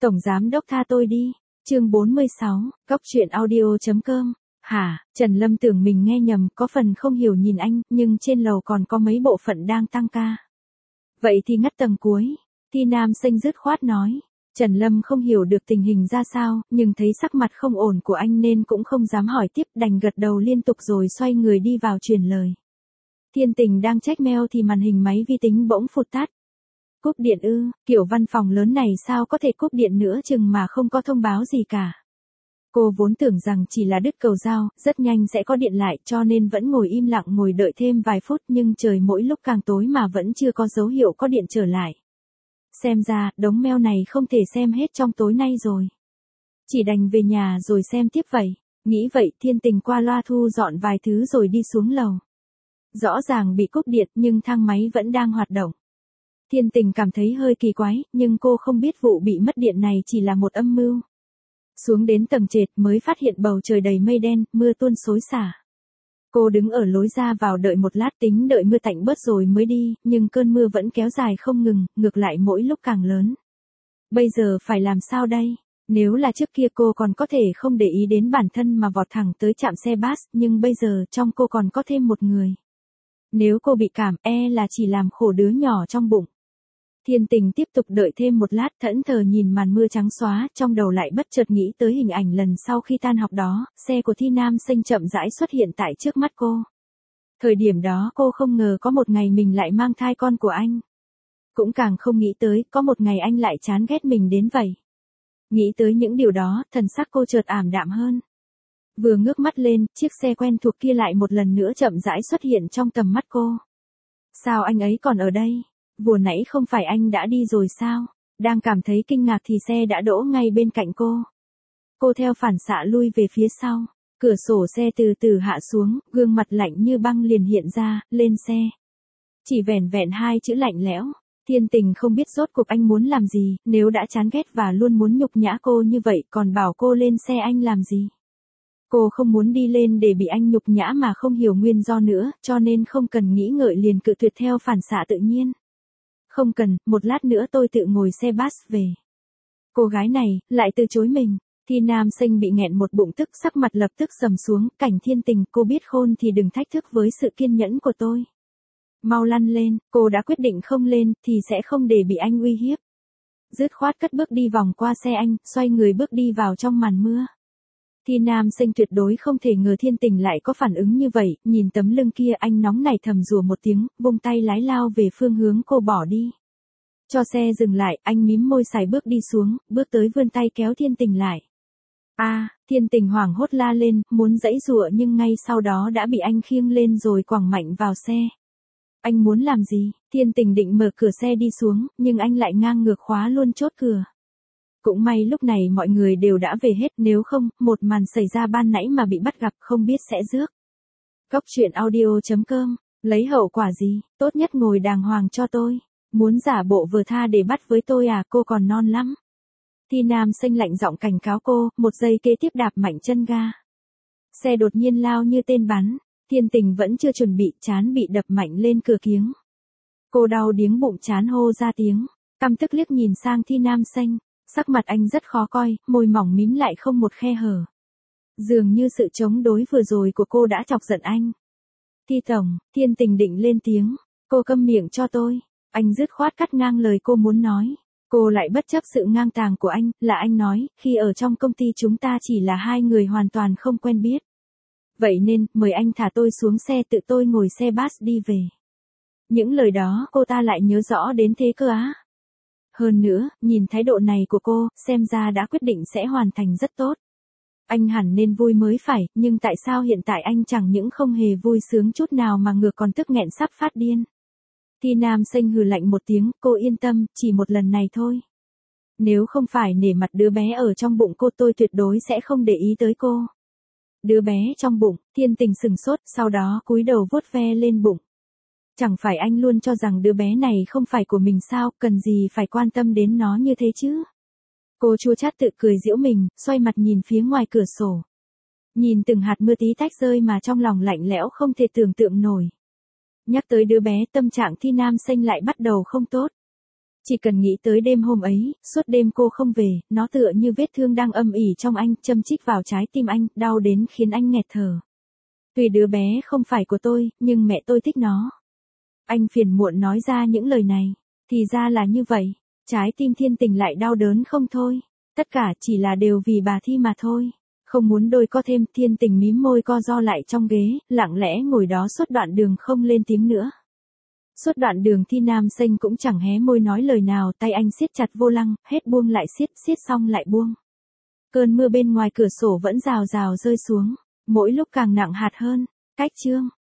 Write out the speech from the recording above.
Tổng giám đốc tha tôi đi. Chương 46, Cóc truyện audio.com. Hả, Trần Lâm tưởng mình nghe nhầm, có phần không hiểu nhìn anh, nhưng trên lầu còn có mấy bộ phận đang tăng ca. Vậy thì ngắt tầng cuối. Thi Nam Xanh dứt khoát nói. Trần Lâm không hiểu được tình hình ra sao, nhưng thấy sắc mặt không ổn của anh nên cũng không dám hỏi tiếp, đành gật đầu liên tục rồi xoay người đi vào truyền lời. Thiên Tình đang check mail thì màn hình máy vi tính bỗng phụt tắt. Cúp điện ư, kiểu văn phòng lớn này sao có thể cúp điện nữa chừng mà không có thông báo gì cả. Cô vốn tưởng rằng chỉ là đứt cầu dao, rất nhanh sẽ có điện lại cho nên vẫn ngồi im lặng ngồi đợi thêm vài phút nhưng trời mỗi lúc càng tối mà vẫn chưa có dấu hiệu có điện trở lại. Xem ra, đống mail này không thể xem hết trong tối nay rồi. Chỉ đành về nhà rồi xem tiếp vậy. Nghĩ vậy Thiên Tình qua loa thu dọn vài thứ rồi đi xuống lầu. Rõ ràng bị cúp điện nhưng thang máy vẫn đang hoạt động. Thiên Tình cảm thấy hơi kỳ quái, nhưng cô không biết vụ bị mất điện này chỉ là một âm mưu. Xuống đến tầng trệt mới phát hiện bầu trời đầy mây đen, mưa tuôn xối xả. Cô đứng ở lối ra vào đợi một lát tính đợi mưa tạnh bớt rồi mới đi, nhưng cơn mưa vẫn kéo dài không ngừng, ngược lại mỗi lúc càng lớn. Bây giờ phải làm sao đây? Nếu là trước kia cô còn có thể không để ý đến bản thân mà vọt thẳng tới trạm xe bus, nhưng bây giờ trong cô còn có thêm một người. Nếu cô bị cảm là chỉ làm khổ đứa nhỏ trong bụng. Thiên Tình tiếp tục đợi thêm một lát thẫn thờ nhìn màn mưa trắng xóa, trong đầu lại bất chợt nghĩ tới hình ảnh lần sau khi tan học đó, xe của Thi Nam Xanh chậm rãi xuất hiện tại trước mắt cô. Thời điểm đó cô không ngờ có một ngày mình lại mang thai con của anh. Cũng càng không nghĩ tới có một ngày anh lại chán ghét mình đến vậy. Nghĩ tới những điều đó, thần sắc cô chợt ảm đạm hơn. Vừa ngước mắt lên, chiếc xe quen thuộc kia lại một lần nữa chậm rãi xuất hiện trong tầm mắt cô. Sao anh ấy còn ở đây? Vừa nãy không phải anh đã đi rồi sao? Đang cảm thấy kinh ngạc thì xe đã đỗ ngay bên cạnh cô. Cô theo phản xạ lui về phía sau. Cửa sổ xe từ từ hạ xuống, gương mặt lạnh như băng liền hiện ra, lên xe. Chỉ vẻn vẹn hai chữ lạnh lẽo. Thiên Tình không biết rốt cuộc anh muốn làm gì, nếu đã chán ghét và luôn muốn nhục nhã cô như vậy còn bảo cô lên xe anh làm gì. Cô không muốn đi lên để bị anh nhục nhã mà không hiểu nguyên do nữa, cho nên không cần nghĩ ngợi liền cự tuyệt theo phản xạ tự nhiên. Không cần, một lát nữa tôi tự ngồi xe bus về. Cô gái này, lại từ chối mình. Thi Nam Xanh bị nghẹn một bụng tức sắc mặt lập tức sầm xuống, cảnh Thiên Tình cô biết khôn thì đừng thách thức với sự kiên nhẫn của tôi. Mau lăn lên, cô đã quyết định không lên thì sẽ không để bị anh uy hiếp. Dứt khoát cất bước đi vòng qua xe anh, xoay người bước đi vào trong màn mưa. Thi Nam Xanh tuyệt đối không thể ngờ Thiên Tình lại có phản ứng như vậy, nhìn tấm lưng kia anh nóng nảy thầm rủa một tiếng, vung tay lái lao về phương hướng cô bỏ đi. Cho xe dừng lại, anh mím môi sải bước đi xuống, bước tới vươn tay kéo Thiên Tình lại. Thiên Tình hoảng hốt la lên, muốn giãy giụa nhưng ngay sau đó đã bị anh khiêng lên rồi quẳng mạnh vào xe. Anh muốn làm gì? Thiên Tình định mở cửa xe đi xuống, nhưng anh lại ngang ngược khóa luôn chốt cửa. Cũng may lúc này mọi người đều đã về hết, nếu không, một màn xảy ra ban nãy mà bị bắt gặp không biết sẽ rước. Cóc truyện audio.com, lấy hậu quả gì, tốt nhất ngồi đàng hoàng cho tôi. Muốn giả bộ vừa tha để bắt với tôi à, cô còn non lắm. Thi Nam Xanh lạnh giọng cảnh cáo cô, một giây kế tiếp đạp mạnh chân ga. Xe đột nhiên lao như tên bắn, Thiên Tình vẫn chưa chuẩn bị, trán bị đập mạnh lên cửa kiếng. Cô đau điếng bụng chán hô ra tiếng, căm tức liếc nhìn sang Thi Nam Xanh. Sắc mặt anh rất khó coi, môi mỏng mím lại không một khe hở. Dường như sự chống đối vừa rồi của cô đã chọc giận anh. Thi tổng, Thiên Tình định lên tiếng. Cô câm miệng cho tôi. Anh dứt khoát cắt ngang lời cô muốn nói. Cô lại bất chấp sự ngang tàng của anh, là anh nói, khi ở trong công ty chúng ta chỉ là hai người hoàn toàn không quen biết. Vậy nên, mời anh thả tôi xuống xe tự tôi ngồi xe bus đi về. Những lời đó cô ta lại nhớ rõ đến thế cơ á. Hơn nữa, nhìn thái độ này của cô, xem ra đã quyết định sẽ hoàn thành rất tốt. Anh hẳn nên vui mới phải, nhưng tại sao hiện tại anh chẳng những không hề vui sướng chút nào mà ngược còn tức nghẹn sắp phát điên. Thi Nam Xanh hừ lạnh một tiếng, cô yên tâm, chỉ một lần này thôi. Nếu không phải nể mặt đứa bé ở trong bụng cô tôi tuyệt đối sẽ không để ý tới cô. Đứa bé trong bụng, Thiên Tình sừng sốt, sau đó cúi đầu vuốt ve lên bụng. Chẳng phải anh luôn cho rằng đứa bé này không phải của mình sao, cần gì phải quan tâm đến nó như thế chứ? Cô chua chát tự cười giễu mình, xoay mặt nhìn phía ngoài cửa sổ. Nhìn từng hạt mưa tí tách rơi mà trong lòng lạnh lẽo không thể tưởng tượng nổi. Nhắc tới đứa bé tâm trạng Thi Nam Xanh lại bắt đầu không tốt. Chỉ cần nghĩ tới đêm hôm ấy, suốt đêm cô không về, nó tựa như vết thương đang âm ỉ trong anh, châm chích vào trái tim anh, đau đến khiến anh nghẹt thở. Tuy đứa bé không phải của tôi, nhưng mẹ tôi thích nó. Anh phiền muộn nói ra những lời này. Thì ra là như vậy. Trái tim Thiên Tình lại đau đớn không thôi. Tất cả chỉ là đều vì bà Thi mà thôi. Không muốn đôi co thêm, Thiên Tình mím môi co ro lại trong ghế, lặng lẽ ngồi đó suốt đoạn đường không lên tiếng nữa. Suốt đoạn đường Thi Nam Xanh cũng chẳng hé môi nói lời nào, tay anh siết chặt vô lăng, hết buông lại siết xong lại buông. Cơn mưa bên ngoài cửa sổ vẫn rào rào rơi xuống, mỗi lúc càng nặng hạt hơn. Cách chương